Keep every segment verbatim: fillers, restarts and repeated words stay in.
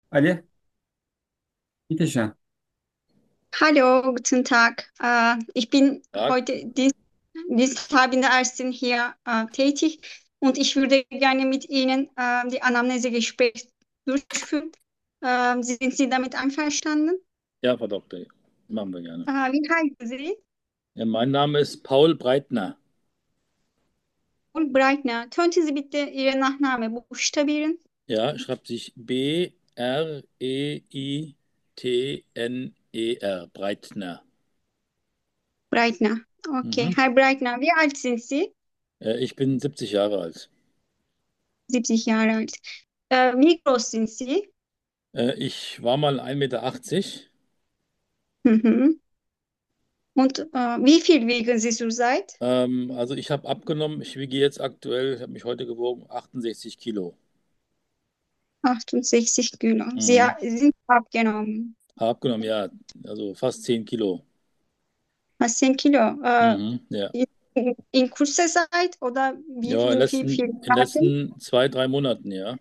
Ali, bitteschön. Hallo, guten Tag. Äh, ich bin Tag. heute Dienst, Diensthabende Ärztin hier äh, tätig und ich würde gerne mit Ihnen äh, die Anamnesegespräch durchführen. Äh, sind Sie damit einverstanden? Ja, Frau Doktor, machen wir gerne. Äh, wie heißen Sie? Ja, mein Name ist Paul Breitner. Und Breitner. Könnten Sie bitte Ihren Nachnamen buchstabieren? Ja, schreibt sich B R E I T N E R, Breitner. Breitner. Okay, Mhm. Herr Breitner, wie alt sind Sie? Äh, ich bin siebzig Jahre alt. siebzig Jahre alt. Äh, wie groß sind Sie? Äh, ich war mal ein Meter achtzig. Mhm. Und äh, wie viel wiegen Sie zurzeit? Ähm, also ich habe abgenommen, ich wiege jetzt aktuell, ich habe mich heute gewogen, achtundsechzig Kilo. achtundsechzig Kilo. Sie Mhm. ha- sind abgenommen. Hab abgenommen, ja, also fast zehn Kilo. Was zehn Kilo? Äh, Mhm. Ja. in, in kurzer Zeit oder wie, Ja, in den wie, wie letzten, viel in den Tage? letzten zwei, drei Monaten, ja.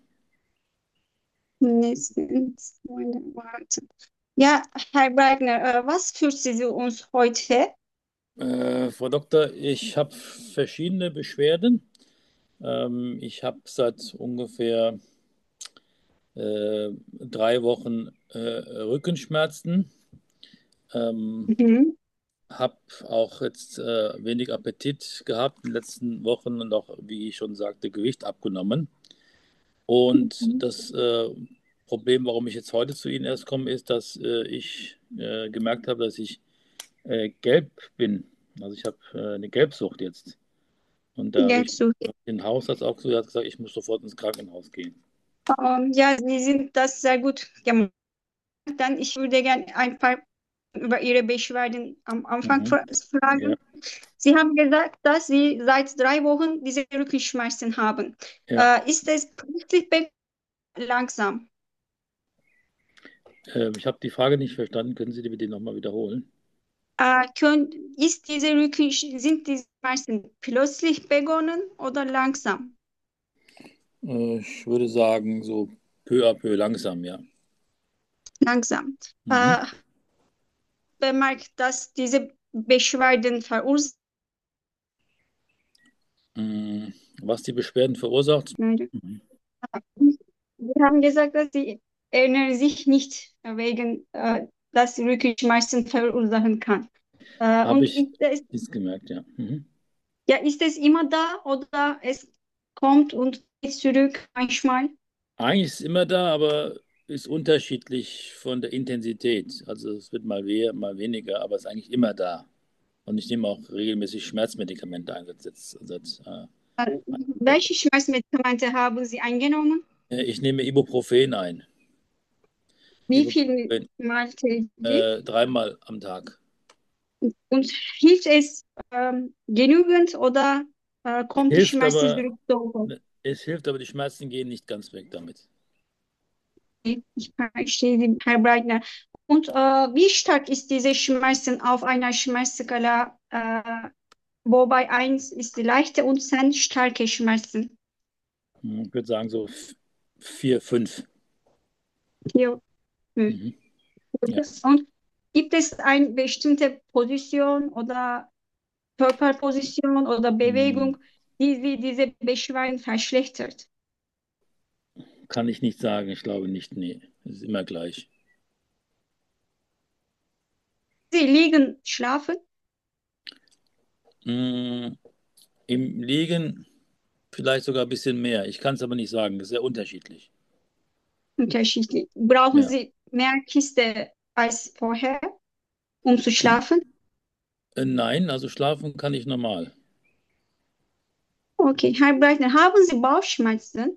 Mindestens Monate. Ja, Herr Breitner, äh, was führt Sie uns heute? Äh, Frau Doktor, ich habe verschiedene Beschwerden. Ähm, ich habe seit ungefähr äh, drei Wochen äh, Rückenschmerzen. Ähm, Mhm. habe auch jetzt äh, wenig Appetit gehabt in den letzten Wochen und auch, wie ich schon sagte, Gewicht abgenommen. Und Mhm. das äh, Problem, warum ich jetzt heute zu Ihnen erst komme, ist, dass äh, ich äh, gemerkt habe, dass ich äh, gelb bin. Also ich habe äh, eine Gelbsucht jetzt. Und da habe ich Gelbsucht. den Hausarzt auch so, der hat gesagt, ich muss sofort ins Krankenhaus gehen. Ähm, ja, Sie sind das sehr gut gemacht. Dann ich würde gerne ein paar über Ihre Beschwerden am Anfang Mhm. fra- Ja, fragen. Sie haben gesagt, dass Sie seit drei Wochen diese Rückenschmerzen haben. ja. Äh, ist es plötzlich be- langsam? Äh, ich habe die Frage nicht verstanden. Können Sie die bitte nochmal wiederholen? Äh, könnt, ist diese Rücken, sind diese Schmerzen plötzlich begonnen oder langsam? Äh, ich würde sagen, so peu à peu, langsam, ja. Langsam. Mhm. Äh, bemerkt, dass diese Beschwerden verursachen. Mm, Was die Beschwerden verursacht? Mhm. Sie haben gesagt, dass Sie erinnern sich nicht wegen, äh, dass Rückenschmerzen verursachen kann. Äh, Habe und ich ist es, dies gemerkt, ja. Mhm. ja, ist es immer da oder es kommt und geht zurück manchmal? Eigentlich ist es immer da, aber ist unterschiedlich von der Intensität. Also es wird mal mehr, mal weniger, aber es ist eigentlich immer da. Und ich nehme auch regelmäßig Schmerzmedikamente ein. Seit, seit, äh, Äh, Woche. welche Schmerzmedikamente haben Sie eingenommen? Äh, Ich nehme Ibuprofen ein. Wie viel Ibuprofen Mal täglich? äh, dreimal am Tag. Und hilft es ähm, genügend oder äh, kommt die Hilft Schmerzen aber, zurück? So? es hilft aber, die Schmerzen gehen nicht ganz weg damit. Ich verstehe Sie, Herr Breitner. Und äh, wie stark ist diese Schmerzen auf einer Schmerzskala, äh, wobei eins ist die leichte und zehn starke Schmerzen? Hm, Ich würde sagen so f- vier, fünf. Hier. Hm. Mhm. Ja. Und gibt es eine bestimmte Position oder Körperposition oder Hm, Bewegung, die Sie diese Beschwerden verschlechtert? Kann ich nicht sagen. Ich glaube nicht. Nee, es ist immer gleich. Sie liegen, schlafen, Hm, Im Liegen vielleicht sogar ein bisschen mehr. Ich kann es aber nicht sagen. Das ist sehr unterschiedlich. unterschiedlich. Brauchen Ja. Sie mehr Kiste als vorher, um zu schlafen? Äh, Nein, also schlafen kann ich normal. Okay, Herr Breitner, haben Sie Bauchschmerzen?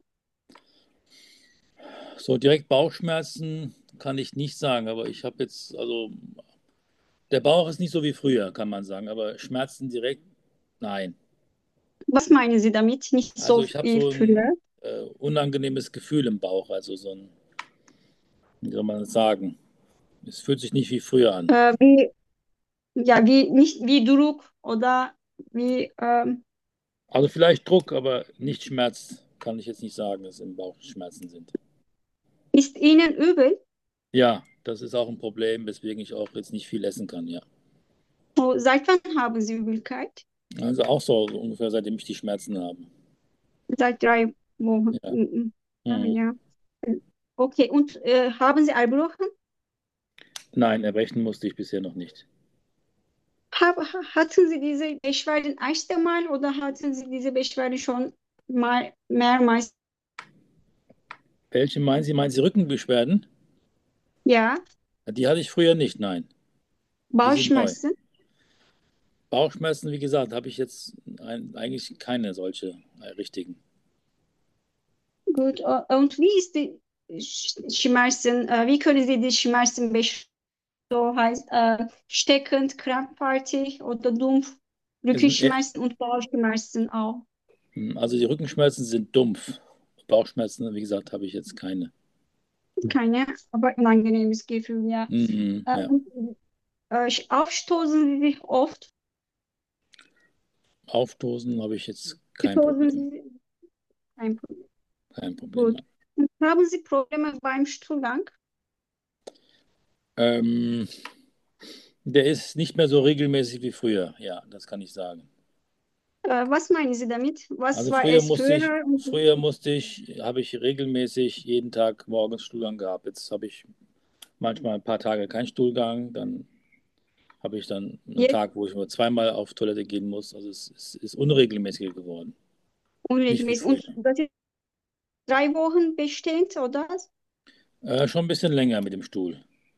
So direkt Bauchschmerzen kann ich nicht sagen, aber ich habe jetzt, also der Bauch ist nicht so wie früher, kann man sagen, aber Schmerzen direkt, nein. Was meinen Sie damit? Nicht Also so ich habe wie so ein früher. äh, unangenehmes Gefühl im Bauch, also so ein, wie soll man das sagen? Es fühlt sich nicht wie früher an. Äh, wie, ja, wie, nicht wie Druck oder wie, ähm, Also vielleicht Druck, aber nicht Schmerz, kann ich jetzt nicht sagen, dass im Bauch Schmerzen sind. Ist Ihnen übel? Ja, das ist auch ein Problem, weswegen ich auch jetzt nicht viel essen kann, ja. Oh, seit wann haben Sie Übelkeit? Also auch so ungefähr seitdem ich die Schmerzen habe. Seit drei Wochen. Ja. Mhm. Ja, Mhm. ja. Okay, und äh, haben Sie Erbrochen? Nein, erbrechen musste ich bisher noch nicht. Hab, ha- hatten Sie diese Beschwerden erst einmal oder hatten Sie diese Beschwerden schon mal mehrmals? Welche meinen Sie? Meinen Sie Rückenbeschwerden? Ja, Die hatte ich früher nicht, nein. Die sind neu. Bauchschmerzen. Bauchschmerzen, wie gesagt, habe ich jetzt ein, eigentlich keine solche äh, richtigen. Gut, äh, und wie ist die Sch- Schmerzen, äh, wie können Sie die Schmerzen beschreiben? So heißt äh, steckend, krampfartig oder dumpf, Es sind eher, Rückenschmerzen und Bauchschmerzen auch. also die Rückenschmerzen sind dumpf. Bauchschmerzen, wie gesagt, habe ich jetzt keine. Keine, aber unangenehmes Gefühl, ja. Mhm, Äh, ja. und, äh, aufstoßen Sie sich oft? Aufstoßen habe ich jetzt kein Stoßen Problem. Sie sich? Kein Problem. Kein Problem. Gut. Und haben Sie Probleme beim Stuhlgang? Ähm, der ist nicht mehr so regelmäßig wie früher. Ja, das kann ich sagen. Äh, was meinen Sie damit? Was Also war früher es musste früher? ich, früher musste ich, habe ich regelmäßig jeden Tag morgens Stuhlgang gehabt. Jetzt habe ich manchmal ein paar Tage keinen Stuhlgang, dann habe ich dann einen Jetzt Tag, wo ich nur zweimal auf Toilette gehen muss. Also es, es ist unregelmäßiger geworden. Nicht wie unregelmäßig. früher. Und das ist drei Wochen bestehend, oder? Äh, schon ein bisschen länger mit dem Stuhl.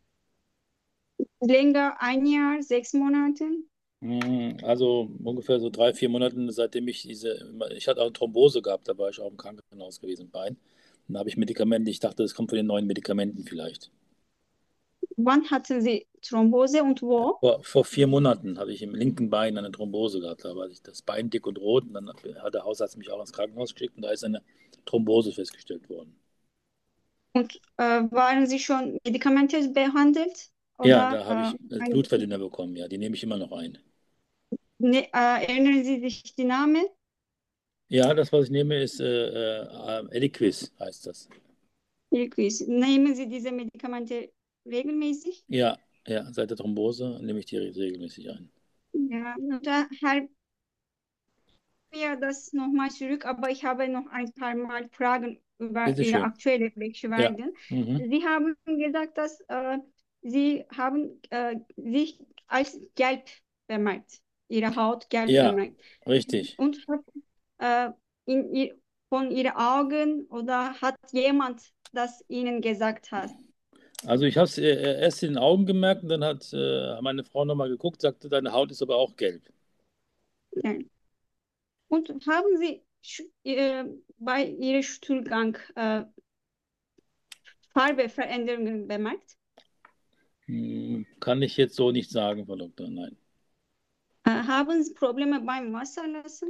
Länger, ein Jahr, sechs Monate? Mm, Also ungefähr so drei, vier Monate, seitdem ich diese, ich hatte auch eine Thrombose gehabt, da war ich auch im Krankenhaus gewesen, im Bein. Und da habe ich Medikamente, ich dachte, das kommt von den neuen Medikamenten vielleicht. Wann hatten Sie Thrombose und wo? Vor, vor vier Monaten habe ich im linken Bein eine Thrombose gehabt. Da war ich das Bein dick und rot und dann hat der Hausarzt mich auch ins Krankenhaus geschickt und da ist eine Thrombose festgestellt worden. Und äh, waren Sie schon medikamentös behandelt? Ja, Oder da habe ich äh, äh, ein, Blutverdünner bekommen. Ja, die nehme ich immer noch ein. ne, äh, erinnern Sie sich die Namen? Ja, das, was ich nehme, ist äh, äh, Eliquis, heißt das. Liquis. Nehmen Sie diese Medikamente regelmäßig? Ja, ja, seit der Thrombose nehme ich die re- regelmäßig ein. Ja, oder Herr, ja, das nochmal zurück, aber ich habe noch ein paar Mal Fragen über Ihre Bitteschön. aktuelle Ja. Beschwerden. Mhm. Sie haben gesagt, dass äh, Sie haben äh, sich als gelb bemerkt, Ihre Haut gelb Ja, bemerkt. richtig. Und hat, äh, in, ihr- von Ihren Augen oder hat jemand das Ihnen gesagt hat? Also ich habe es äh, erst in den Augen gemerkt und dann hat äh, meine Frau nochmal geguckt, sagte, deine Haut ist aber auch gelb. Ja. Und haben Sie sch- äh, bei Ihrem Stuhlgang äh, Farbeveränderungen bemerkt? Hm, kann ich jetzt so nicht sagen, Frau Doktor, nein. Äh, haben Sie Probleme beim Wasserlassen?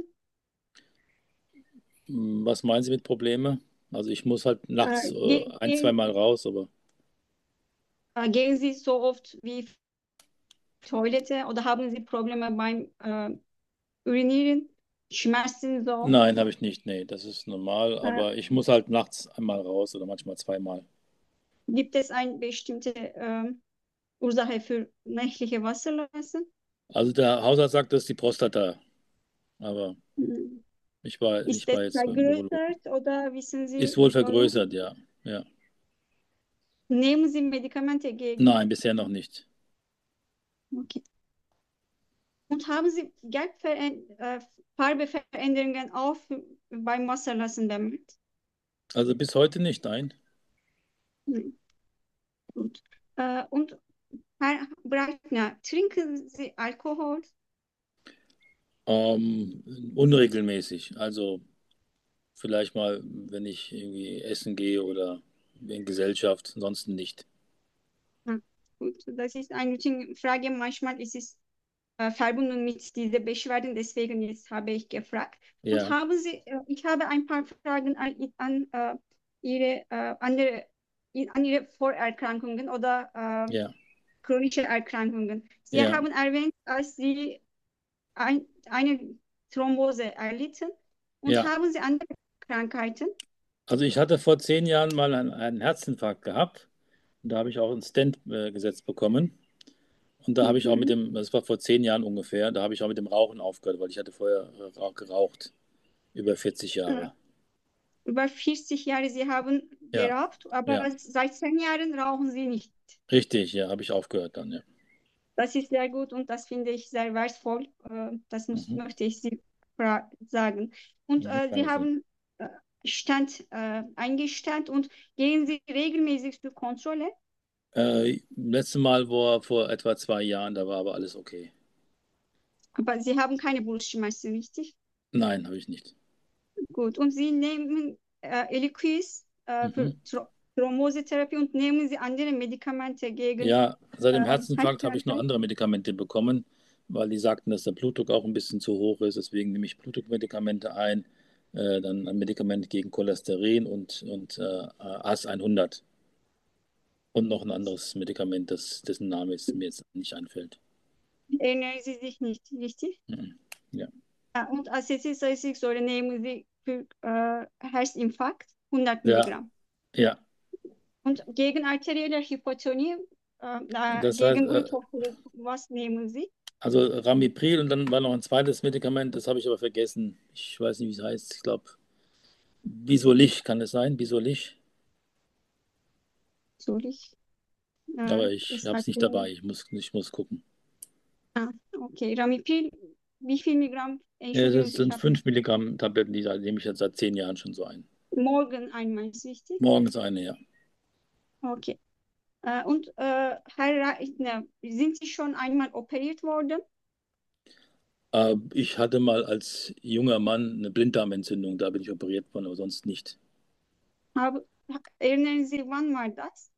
Hm, was meinen Sie mit Probleme? Also ich muss halt nachts Äh, äh, ge ein, zwei gehen, Mal raus, aber äh, gehen Sie so oft wie Toilette oder haben Sie Probleme beim äh, Urinieren? Schmerzen so? nein, habe ich nicht. Nee, das ist normal, Äh, aber ich muss halt nachts einmal raus oder manchmal zweimal. gibt es eine bestimmte äh, Ursache für nächtliche Wasserlassen? Also der Hausarzt sagt, das ist die Prostata, aber Mhm. ich war, Ist ich es war jetzt beim Urologen. vergrößert oder wissen Ist Sie wohl warum? vergrößert, ja. Ja. Nehmen Sie Medikamente gegen? Nein, bisher noch nicht. Okay. Und haben Sie Gelbveränd äh, Farbeveränderungen auch beim Wasserlassen bemerkt? Also bis heute nicht, nein. Hm, gut. Äh, und Herr Breitner, trinken Sie Alkohol? Ähm, unregelmäßig. Also vielleicht mal, wenn ich irgendwie essen gehe oder in Gesellschaft, ansonsten nicht. Ja, gut. Das ist eine routine Frage. Manchmal ist es äh, verbunden mit diesen Beschwerden, deswegen jetzt habe ich gefragt. Und Ja, haben Sie, äh, ich habe ein paar Fragen an, an äh, Ihre, äh, andere, an Ihre Vorerkrankungen oder äh, ja, chronische Erkrankungen. Sie ja, haben erwähnt, als Sie ein, eine Thrombose erlitten und ja. haben Sie andere Krankheiten? Also ich hatte vor zehn Jahren mal einen, einen Herzinfarkt gehabt. Und da habe ich auch einen Stent äh, gesetzt bekommen. Und da habe ich auch mit Mhm. dem, das war vor zehn Jahren ungefähr, da habe ich auch mit dem Rauchen aufgehört, weil ich hatte vorher äh, auch geraucht, über vierzig Äh, Jahre. Über vierzig Jahre, Sie haben Ja, geraucht, aber ja, seit zehn Jahren rauchen Sie nicht. richtig, ja, habe ich aufgehört dann, ja. Das ist sehr gut und das finde ich sehr wertvoll. Äh, Das muss, Mhm. möchte ich Sie fra- sagen. Und Mhm, äh, Sie Dankeschön. haben äh, Stand äh, eingestellt und gehen Sie regelmäßig zur Kontrolle, Äh, letztes Mal war vor etwa zwei Jahren, da war aber alles okay. aber Sie haben keine Brustschmerzen, richtig? Nein, habe ich nicht. Gut. Und Sie nehmen äh, Eliquis äh, Mhm. für Thr Thrombosetherapie und nehmen Sie andere Medikamente gegen Ja, seit äh, dem Herzinfarkt habe ich noch Herzkrankheit. andere Medikamente bekommen, weil die sagten, dass der Blutdruck auch ein bisschen zu hoch ist. Deswegen nehme ich Blutdruckmedikamente ein, äh, dann ein Medikament gegen Cholesterin und, und äh, A S hundert und noch ein anderes Medikament, das, dessen Name jetzt, mir jetzt nicht einfällt. Erinnern Sie sich nicht, richtig? Mhm. Ja, Ja, und Acetylsalicylsäure nehmen Sie für äh, Herzinfarkt hundert ja, Milligramm. ja. Und gegen arterielle Hypertonie, äh, äh, Das heißt, gegen äh, Bluthochdruck, was nehmen Sie? also Ramipril und dann war noch ein zweites Medikament, das habe ich aber vergessen. Ich weiß nicht, wie es heißt. Ich glaube, Bisolich kann es sein, Bisolich. Soll ich? Äh, Aber ich es habe hat, es nicht dabei. Ich muss, ich muss gucken. ah, okay, Ramipil, wie viel Milligramm? Ja, Entschuldigung, das ich sind habe fünf Milligramm Tabletten, die da nehme ich jetzt seit zehn Jahren schon so ein. morgen einmal, ist richtig? Morgens eine, ja. Okay. Äh, und äh, Herr Reitner, sind Sie schon einmal operiert worden? Äh, ich hatte mal als junger Mann eine Blinddarmentzündung, da bin ich operiert worden, aber sonst nicht. Hab, erinnern Sie, wann war das?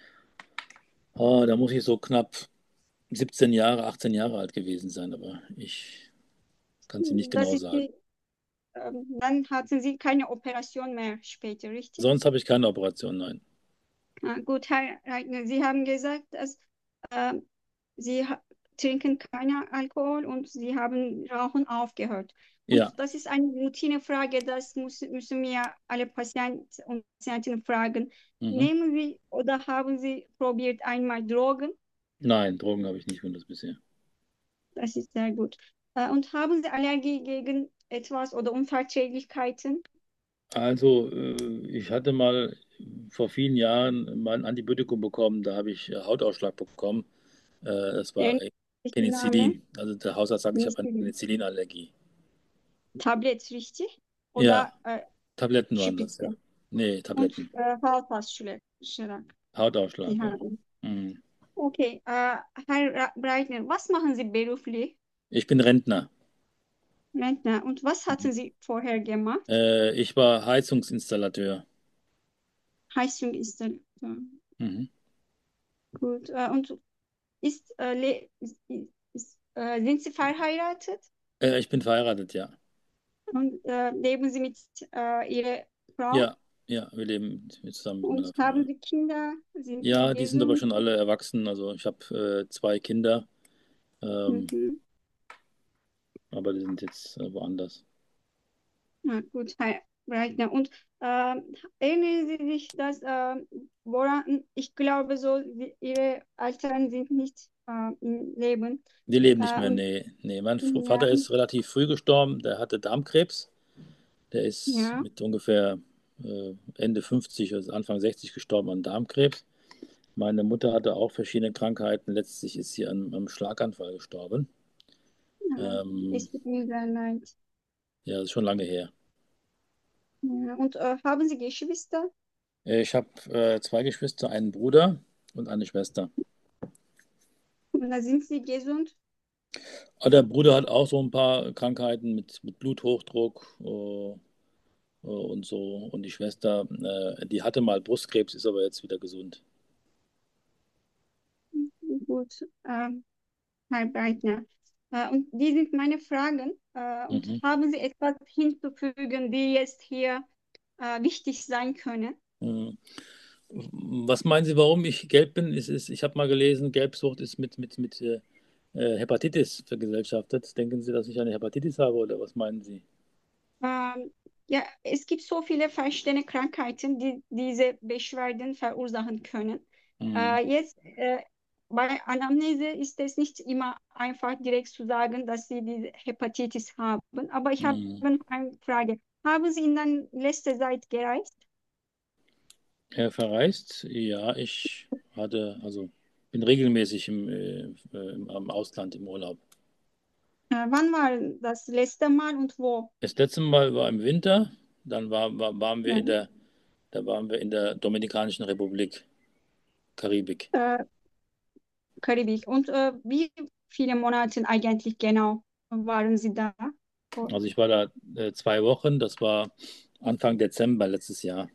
Ah, da muss ich so knapp siebzehn Jahre, achtzehn Jahre alt gewesen sein, aber ich kann es Ihnen nicht Das genau ist sagen. die, ähm, dann hatten Sie keine Operation mehr später, richtig? Sonst habe ich keine Operation, nein. Ah, gut, Herr Reitner, Sie haben gesagt, dass äh, Sie ha- trinken keinen Alkohol und Sie haben Rauchen aufgehört. Ja, Und das ist eine Routinefrage, das muss, müssen wir alle Patienten und Patientinnen fragen. mhm. Nehmen Sie oder haben Sie probiert einmal Drogen? Nein, Drogen habe ich nicht benutzt bisher. Das ist sehr gut. Äh, und haben Sie Allergie gegen etwas oder Unverträglichkeiten? Also, äh, ich hatte mal vor vielen Jahren mal ein Antibiotikum bekommen, da habe ich äh, Hautausschlag bekommen. Äh, das war Erinnern Sie sich den Namen? Penicillin. Also der Hausarzt sagt, ich habe eine Penicillin. Penicillinallergie. Tablet, richtig? Ja, Oder äh, Tabletten waren das, ja. Spitze? Nee, Und Tabletten. äh, Hautausschlag. Hautausschlag, Sie ja. haben. Mhm. Okay, äh, Herr Ra- Breitner, was machen Sie beruflich? Ich bin Rentner. Rentner. Und was Mhm. hatten Sie vorher gemacht? Äh, ich war Heizungsinstallateur. Heizung ist dann äh, Mhm. gut. Äh, und ist, äh, le- ist, ist, äh, sind Sie verheiratet? Äh, ich bin verheiratet, ja. Und äh, leben Sie mit äh, Ihrer Frau? Ja, ja, wir leben zusammen mit Und meiner Frau, haben ja. Sie Kinder? Sind Sie Ja, die sind aber gesund? schon alle erwachsen. Also ich habe äh, zwei Kinder, ähm, Mhm. aber die sind jetzt äh, woanders. Na gut, Herr Breitner. Und äh, erinnern Sie sich, dass, äh, woran, ich glaube, so, die, Ihre Eltern sind nicht äh, im Leben. Die leben nicht Äh, mehr, und nee, nee. Mein F- ja, Vater und, ist relativ früh gestorben, der hatte Darmkrebs. Der ist ja, mit ungefähr äh, Ende fünfzig, also Anfang sechzig gestorben an Darmkrebs. Meine Mutter hatte auch verschiedene Krankheiten. Letztlich ist sie an einem Schlaganfall gestorben. äh, Ähm, es tut mir sehr leid. ja, das ist schon lange her. Ja, und äh, haben Sie Geschwister? Äh, Ich habe äh, zwei Geschwister, einen Bruder und eine Schwester. Und da sind Sie gesund? Aber der Bruder hat auch so ein paar Krankheiten mit, mit Bluthochdruck äh, äh, und so. Und die Schwester, äh, die hatte mal Brustkrebs, ist aber jetzt wieder gesund. Gut, äh, Herr Breitner. Äh, und die sind meine Fragen. Äh, und Mhm. haben Sie etwas hinzufügen, die jetzt hier äh, wichtig sein können? Mhm. Was meinen Sie, warum ich gelb bin? Es ist, ich habe mal gelesen, Gelbsucht ist mit, mit, mit äh, äh, Hepatitis vergesellschaftet. Denken Sie, dass ich eine Hepatitis habe oder was meinen Sie? Ja, es gibt so viele verschiedene Krankheiten, die diese Beschwerden verursachen können. Mhm. Äh, jetzt äh, bei Anamnese ist es nicht immer einfach direkt zu sagen, dass Sie diese Hepatitis haben. Aber ich habe Mhm. eine Frage. Haben Sie in der letzten Zeit gereist? Er verreist? Ja, ich hatte, also bin regelmäßig im, äh, äh, im, am Ausland im Urlaub. Äh, wann war das letzte Mal und wo? Das letzte Mal war im Winter, dann war, war, waren wir Ja. in der, da waren wir in der Dominikanischen Republik, Karibik. Äh, Karibik. Und äh, wie viele Monate eigentlich genau waren Sie da? Oh, Also ich war da äh, zwei Wochen, das war Anfang Dezember letztes Jahr.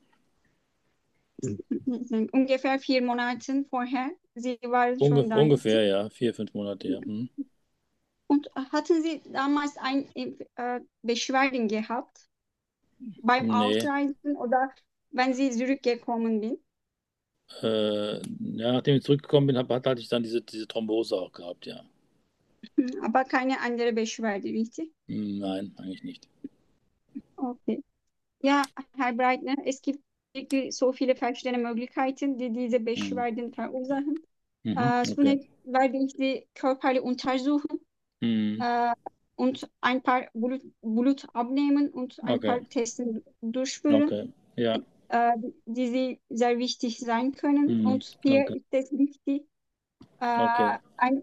ungefähr vier Monate vorher. Sie waren schon Ungef da, ungefähr, richtig? ja, vier, fünf Monate, ja. Hm. Und hatten Sie damals ein äh, Beschwerden gehabt beim Nee, Ausreisen oder wenn Sie zurückgekommen sind? äh, ja, nachdem ich zurückgekommen bin, hab, hatte ich dann diese, diese Thrombose auch gehabt, ja. Hm, aber keine andere Beschwerde, richtig? Hm, nein, eigentlich nicht. Okay. Ja, Herr Breitner, es gibt wirklich so viele verschiedene Möglichkeiten, die diese Hm. Beschwerden verursachen. Mhm, Äh, okay. zunächst werde ich die körperlich untersuchen Hm, äh, und ein paar Blut, Blut abnehmen und ein okay, paar Tests durchführen, okay, ja, äh, die sie sehr wichtig sein können. hm, Und hier okay, ist es wichtig, okay. äh, ein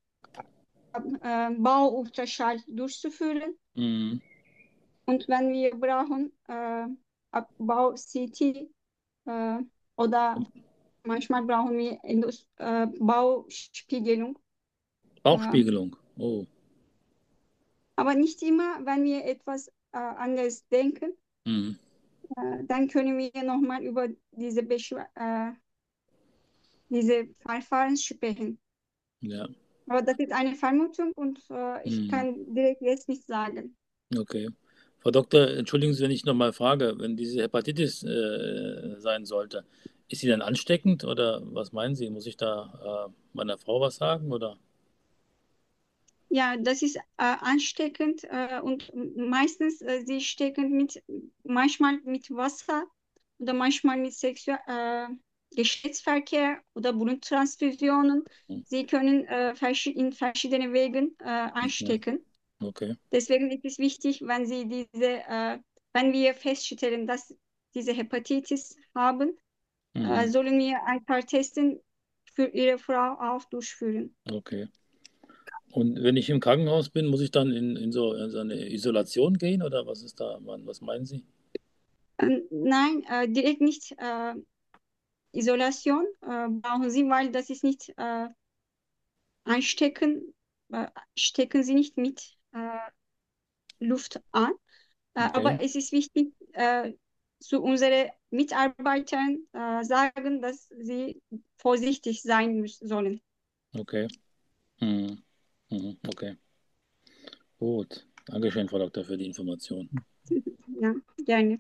äh, Bauultraschall durchzuführen. Hm. Und wenn wir brauchen, äh, Bau-C T äh, oder manchmal brauchen wir Endos äh, Bauspiegelung. Äh, Bauchspiegelung, oh. aber nicht immer, wenn wir etwas äh, anderes denken, Hm, äh, dann können wir nochmal über diese, Beschw äh, diese Verfahren sprechen. ja, Aber das ist eine Vermutung und äh, ich hm, kann direkt jetzt nicht sagen. okay. Frau Doktor, entschuldigen Sie, wenn ich nochmal frage, wenn diese Hepatitis äh, sein sollte, ist sie dann ansteckend oder was meinen Sie? Muss ich da äh, meiner Frau was sagen oder? Ja, das ist äh, ansteckend äh, und meistens äh, sie stecken mit, manchmal mit Wasser oder manchmal mit Sexual, äh, Geschlechtsverkehr oder Bluttransfusionen. Hm, Sie können äh, verschi in verschiedenen Wegen äh, okay, anstecken. okay. Deswegen ist es wichtig, wenn Sie diese, äh, wenn wir feststellen, dass diese Hepatitis haben, äh, Hm, sollen wir ein paar Testen für Ihre Frau auch durchführen. okay. Und wenn ich im Krankenhaus bin, muss ich dann in, in so, in so eine Isolation gehen oder was ist da, was meinen Sie? Ähm, nein, äh, direkt nicht äh, Isolation äh, brauchen Sie, weil das ist nicht äh, anstecken, äh, stecken Sie nicht mit äh, Luft an. Äh, Okay, aber es ist wichtig, äh, zu unseren Mitarbeitern äh, sagen, dass sie vorsichtig sein müssen, sollen. okay. Hm, mhm, okay. Gut. Dankeschön, Frau Doktor, für die Information. Ja, gerne.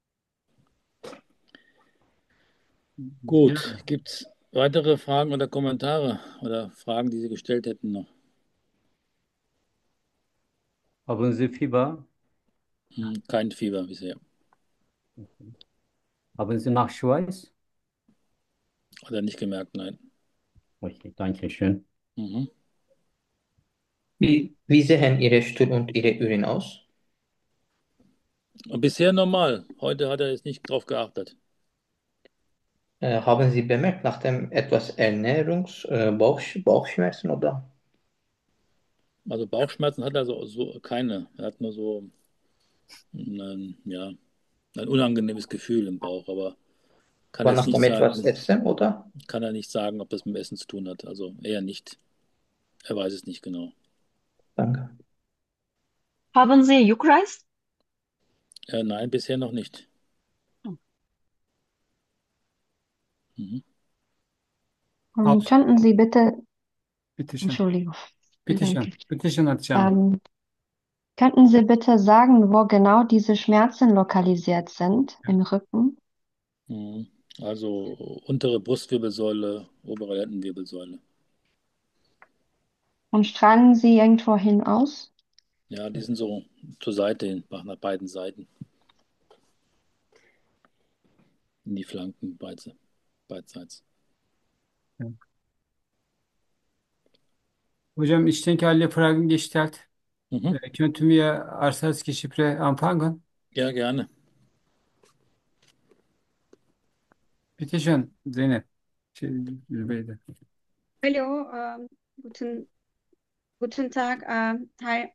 Ja, Gut. Gibt es weitere Fragen oder Kommentare oder Fragen, die Sie gestellt hätten noch? haben Sie Fieber? Hm, kein Fieber bisher. Haben Sie Nachschweiß? Hat er nicht gemerkt, nein. Okay, danke schön. Mhm. Wie, wie sehen Ihre Stuhl und Ihre Urin aus? Und bisher normal. Heute hat er jetzt nicht drauf geachtet. Äh, haben Sie bemerkt nach dem etwas Ernährungs-, äh, Bauch, Bauchschmerzen oder? Also Bauchschmerzen hat er so, so keine. Er hat nur so ein, ja, ein unangenehmes Gefühl im Bauch, aber kann Aber jetzt nach nicht dem etwas sagen, Essen oder? kann er nicht sagen, ob das mit dem Essen zu tun hat. Also eher nicht. Er weiß es nicht genau. Danke. Haben Sie Juckreis? Äh, nein, bisher noch nicht. Mhm. Ähm, Abs könnten Sie bitte, Bitte schön. Entschuldigung, Bitte danke. schön. Bitte schön, Hatice Hanım. Ähm, könnten Sie bitte sagen, wo genau diese Schmerzen lokalisiert sind im Rücken? Mhm. Also untere Brustwirbelsäule, obere Lendenwirbelsäule. Und strahlen Sie irgendwo hin aus? Ja, die sind so zur Seite hin, nach beiden Seiten. in die Flanken beide, beidseits. Evet. Hocam içtenki Fragen gestellt. Mhm. Äh, Könnten wir Arsatzgeschichte anfangen? Ja, gerne. Bitte schön, Zeynep. Şey, Zübeyde. Hallo, ähm, guten, guten Tag, ähm, Herr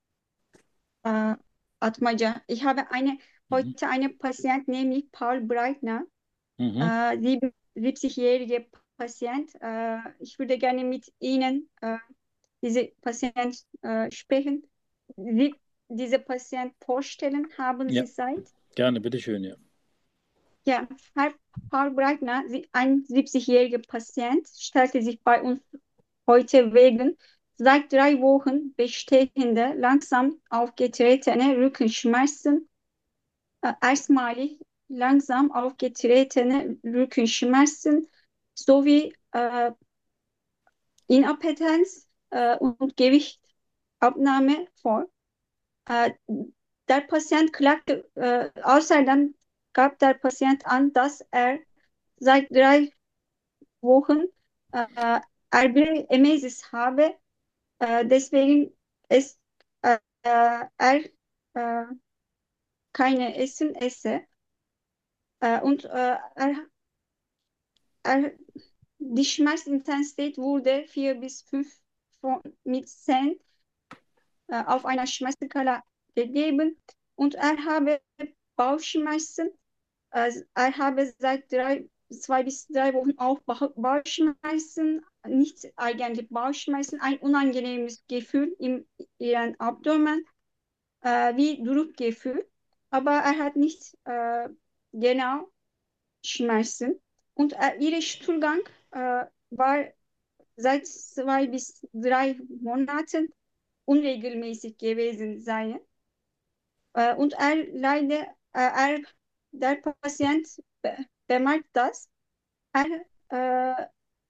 äh, Atmaca. Ich habe eine, Mhm. heute eine Patient, nämlich Paul Breitner, Mhm. äh, sieben- siebzig-jährige Patient. Äh, ich würde gerne mit Ihnen äh, diese Patient äh, sprechen. Sie, diese Patient vorstellen, haben Ja, Sie Zeit? gerne, bitteschön, ja. Ja, Herr Paul Breitner, Sie- ein siebzig-jähriger Patient, stellte sich bei uns heute wegen seit drei Wochen bestehender, langsam aufgetretene Rückenschmerzen, äh, erstmalig langsam aufgetretene Rückenschmerzen sowie äh, Inappetenz äh, und Gewichtabnahme vor. Äh, Der Patient klagte, äh, außerdem gab der Patient an, dass er seit drei Wochen äh, Erbrechemesis habe. Äh, deswegen es, äh, äh, er äh, keine Essen esse. Äh, und äh, er, er, die Schmerzintensität wurde vier bis fünf von, mit zehn äh, auf einer Schmerzskala gegeben. Und er habe Bauchschmerzen. Äh, er habe seit drei, zwei bis drei Wochen auch Bauch- Bauchschmerzen, nicht eigentlich Bauchschmerzen, ein unangenehmes Gefühl im ihren Abdomen, äh, wie Druckgefühl. Aber er hat nicht äh, genau Schmerzen. Und äh, ihr Stuhlgang äh, war seit zwei bis drei Monaten unregelmäßig gewesen sein. Äh, und er leider, äh, er, der Patient be bemerkt das. Er äh,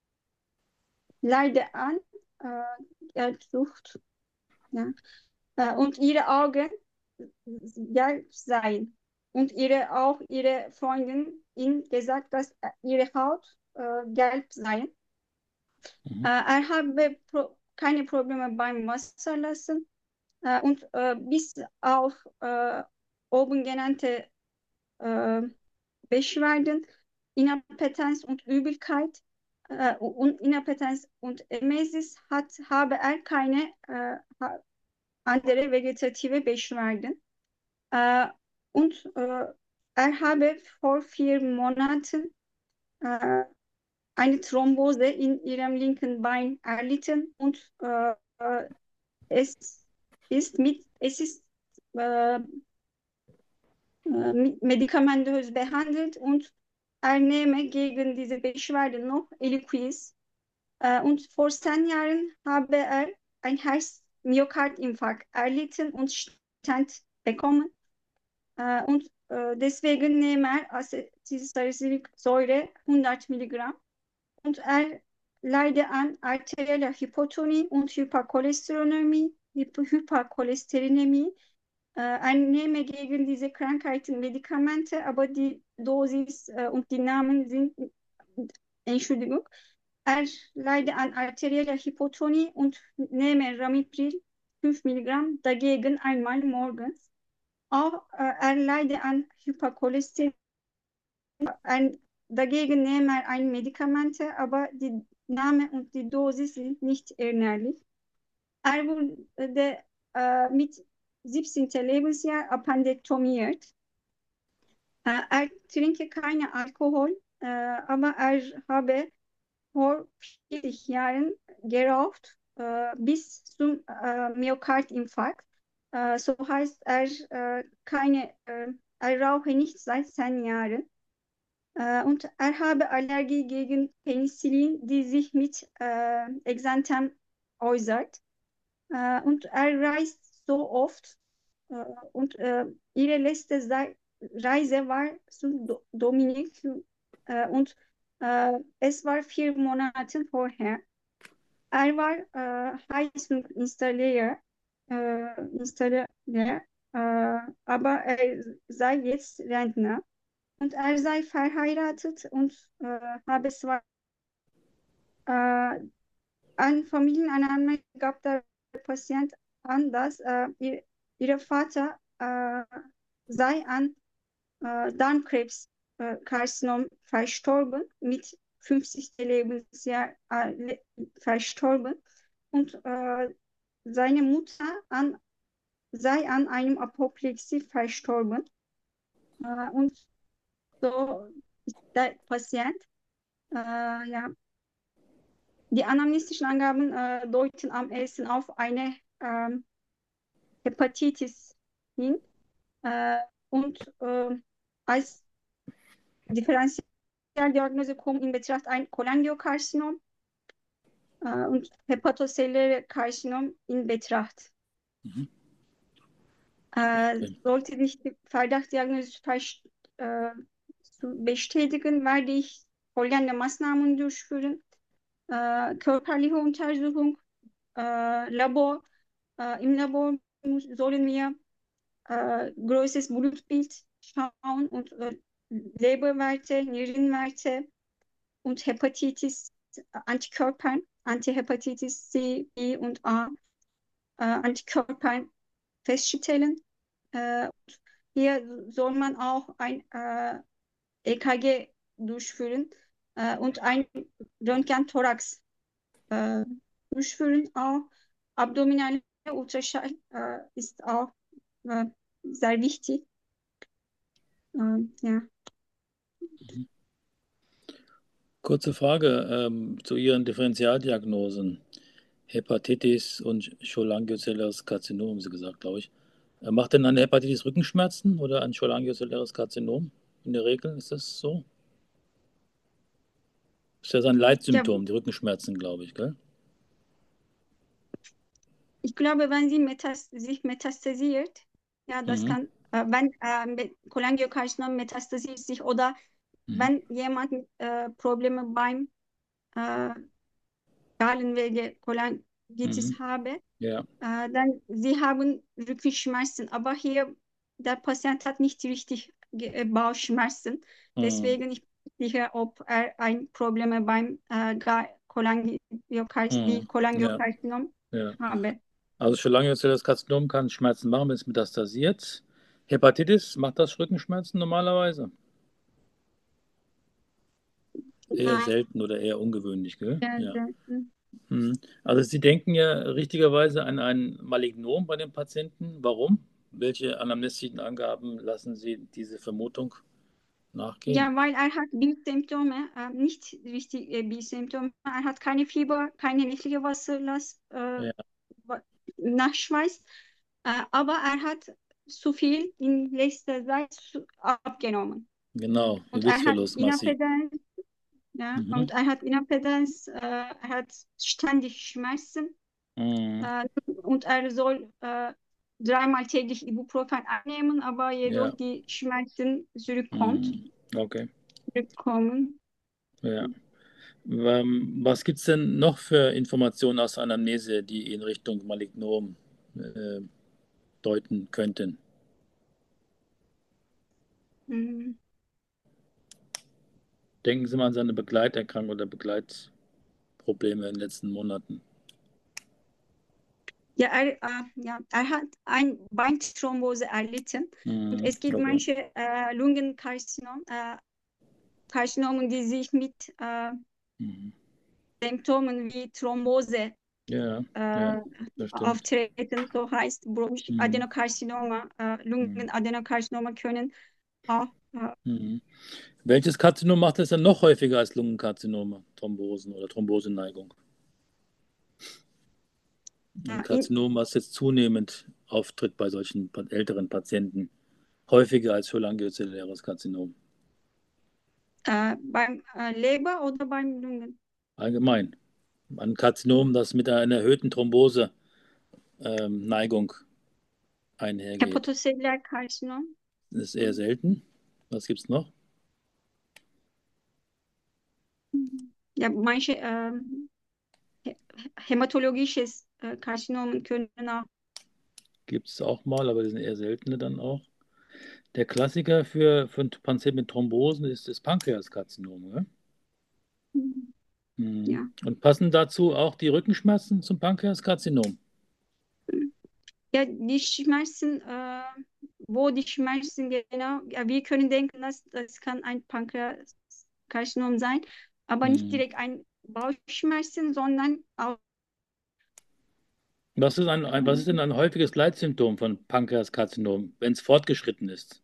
leidet an äh, Gelbsucht. Ja. Äh, und ihre Augen gelb seien. Und ihre, auch ihre Freundin ihm gesagt, dass äh, ihre Haut äh, gelb sei. Mhm. Äh, er habe pro keine Probleme beim Wasserlassen. Äh, und äh, bis auf äh, oben genannte äh, Beschwerden, Inappetenz und Übelkeit äh, und Inappetenz und Emesis hat, habe er keine äh, andere vegetative Beschwerden. Äh, und äh, er habe vor vier Monaten äh, eine Thrombose in ihrem linken Bein erlitten und äh, äh, es ist mit es ist äh, äh, medikamentös behandelt und er nehme gegen diese Beschwerden noch Eliquis. Äh, und vor zehn Jahren habe er ein Herz-Myokard-Infarkt erlitten und Stent bekommen. Äh, und äh, deswegen nehme er Acetylsalicylsäure hundert Milligramm. Und er leidet an arterieller Hypotonie und Hypercholesterinämie, Hypercholesterinämie. Äh, er nehme gegen diese Krankheiten Medikamente, aber die Dosis äh, und die Namen sind, Entschuldigung, er leidet an arterieller Hypotonie und nehme Ramipril fünf Milligramm dagegen einmal morgens. Auch äh, er leidet an Hypercholesterinämie. Ein, dagegen nehme er ein Medikamente, aber die Name und die Dosis sind nicht erinnerlich. Er wurde äh, mit siebzehnten Lebensjahr appendektomiert. Äh, er trinke keine Alkohol, äh, aber er habe vor vierzig Jahren geraucht äh, bis zum äh, Myokardinfarkt. Äh, so heißt er äh, keine, äh, er rauche nicht seit zehn Jahren. Äh, und er habe Allergie gegen Penicillin, die sich mit äh, Exantem äußert. Äh, und er reist so oft. Äh, und äh, ihre letzte Sei- Reise war zu Do Dominik. Äh, und äh, es war vier Monate vorher. Er war äh, Heizungsinstalleur, äh, Installeur, äh, aber er sei jetzt Rentner. und er sei verheiratet und äh, habe zwei äh, an Familienanamnese gab der Patient an, dass äh, ihr, ihr Vater äh, sei an äh, Darmkrebskarzinom verstorben, mit fünfzigsten Lebensjahr äh, verstorben und äh, seine Mutter an, sei an einem Apoplexie verstorben. Äh, und so ist der Patient, äh, ja, die anamnestischen Angaben äh, deuten am ehesten auf eine ähm, Hepatitis hin äh, und äh, als Differentialdiagnose kommt in Betracht ein Cholangiokarzinom äh, und hepatozelluläre Karzinom in Betracht. Mhm. Äh, Okay. sollte sich die Verdachtsdiagnose fest, äh, zu bestätigen, werde ich folgende Maßnahmen durchführen. Äh, körperliche Untersuchung, äh, Labor, äh, im Labor muss, sollen wir äh, großes Blutbild schauen und äh, Leberwerte, Nierenwerte und Hepatitis, Antikörper, Antihepatitis C, B und A, äh, Antikörper feststellen. Äh, hier soll man auch ein äh, E K G durchführen äh, und ein Röntgen-Thorax äh, durchführen. Auch abdominale Ultraschall äh, ist auch äh, sehr wichtig. Äh, ja. Kurze Frage ähm, zu Ihren Differentialdiagnosen. Hepatitis und cholangiocelluläres Karzinom, haben Sie gesagt, glaube ich. Äh, Macht denn eine Hepatitis Rückenschmerzen oder ein cholangiocelluläres Karzinom? In der Regel ist das so? Ist ja ein Ja, Leitsymptom, die Rückenschmerzen, glaube ich, gell? ich glaube, wenn sie metas sich metastasiert, ja, das Mhm. kann, äh, wenn äh, Cholangiokarzinom metastasiert sich oder Mhm. wenn jemand äh, Probleme beim äh, Gallenwege Cholangitis Mhm. habe, Ja. äh, dann sie haben Rückenschmerzen. Aber hier der Patient hat nicht richtig äh, Bauchschmerzen. Mhm. Deswegen ich bin nicht sicher, ob er ein Problem beim äh, Cholangiokarzinom, Mhm. die Ja. Cholangiokarzinom Ja. habe. Also cholangiocelluläres Karzinom kann Schmerzen machen, wenn es metastasiert. Hepatitis, macht das Rückenschmerzen normalerweise? Eher Nein, selten oder eher ungewöhnlich, gell? sehr Ja. selten. Hm. Also Sie denken ja richtigerweise an ein Malignom bei dem Patienten. Warum? Welche anamnestischen Angaben lassen Sie diese Vermutung nachgehen? Ja, weil er hat Bildsymptome, äh, nicht richtig äh, Bildsymptome. Er hat keine Fieber, keine niedrige Wasserlast, äh, Ja, Wa- Nachweis, äh, aber er hat zu viel in letzter Zeit zu, abgenommen. genau, Und er hat Gewichtsverlust massiv. Inappetenz, ja, Mhm. und er hat Inappetenz, äh, er hat ständig Schmerzen, Mhm. äh, und er soll äh, dreimal täglich Ibuprofen einnehmen, aber Ja. jedoch die Schmerzen zurückkommt, Mhm. Okay. zurückkommen. Ja. Ähm, Was gibt es denn noch für Informationen aus der Anamnese, die in Richtung Malignom äh, deuten könnten? Mhm. Denken Sie mal an seine Begleiterkrankung oder Begleitprobleme in den letzten Monaten. Ja, er, äh, ja, er hat ein Beinthrombose erlitten und Mhm. es gibt Okay. manche äh, Lungenkarzinom, äh, Karzinomen, die sich mit äh, Mhm. Symptomen wie Thrombose Ja, ja, äh, das stimmt. auftreten, so heißt Mhm. Bronchadenokarzinoma, äh, Mhm. Lungenadenokarzinoma können auch äh, Mhm. Welches Karzinom macht es dann noch häufiger als Lungenkarzinome, Thrombosen oder Thromboseneigung? Ein in, Karzinom, was jetzt zunehmend auftritt bei solchen pa- älteren Patienten, häufiger als cholangiocelluläres Karzinom. äh, beim äh, Leber oder beim Lungen. Allgemein. Ein Karzinom, das mit einer erhöhten Thrombose-Neigung einhergeht. Hepatozellularkarzinom. Das ist eher selten. Was gibt es noch? Ja, manche äh, hämatologisches äh, Karzinomen können auch Gibt es auch mal, aber die sind eher seltene dann auch. Der Klassiker für, für einen Patienten mit Thrombosen ist das Pankreaskarzinom, ne? Mhm. Ja. Und passen dazu auch die Rückenschmerzen zum Pankreaskarzinom? Ja, die Schmerzen, äh, wo die Schmerzen genau, ja, wir können denken, dass das kann ein Pankreaskarzinom sein, aber nicht Mhm. direkt ein Bauchschmerzen, sondern auch Was ist ein, ein, was ist denn ein häufiges Leitsymptom von Pankreaskarzinom, wenn es fortgeschritten ist?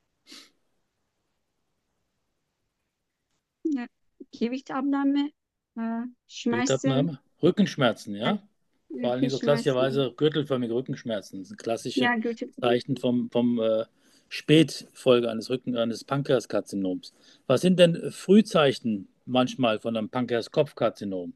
ja, Gewichtabnahme, äh, Schmerzen, Gewichtabnahme? Rückenschmerzen, ja, ja? Vor allen Dingen so Rückenschmerzen, klassischerweise gürtelförmige Rückenschmerzen. Das sind klassische ja, Gürtel. Zeichen vom, vom äh, Spätfolge eines Rücken, eines Pankreaskarzinoms. Was sind denn Frühzeichen manchmal von einem Pankreaskopfkarzinom?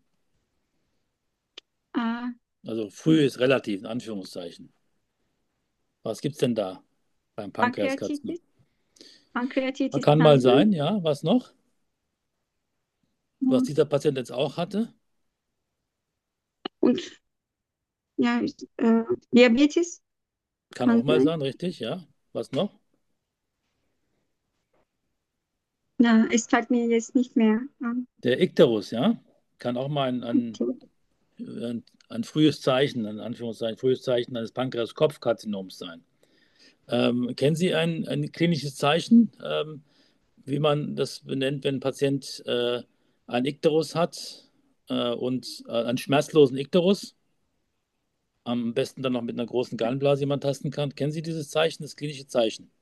Äh, Also früh ist relativ, in Anführungszeichen. Was gibt es denn da beim Pankreaskarzinom? Pankreatitis, Pankreatitis Kann kann mal sein. sein, ja. Was noch? Was Und, dieser Patient jetzt auch hatte? und ja, äh, Diabetes Kann auch kann mal sein. sein, richtig, ja. Was noch? Ja, es fällt mir jetzt nicht mehr an. Der Ikterus, ja. Kann auch mal ein, ein, ein, ein frühes Zeichen, in Anführungszeichen, frühes Zeichen eines Pankreaskopfkarzinoms sein. Ähm, kennen Sie ein, ein klinisches Zeichen, ähm, wie man das benennt, wenn ein Patient äh, einen Ikterus hat äh, und äh, einen schmerzlosen Ikterus? Am besten dann noch mit einer großen Gallenblase, die man tasten kann. Kennen Sie dieses Zeichen, das klinische Zeichen?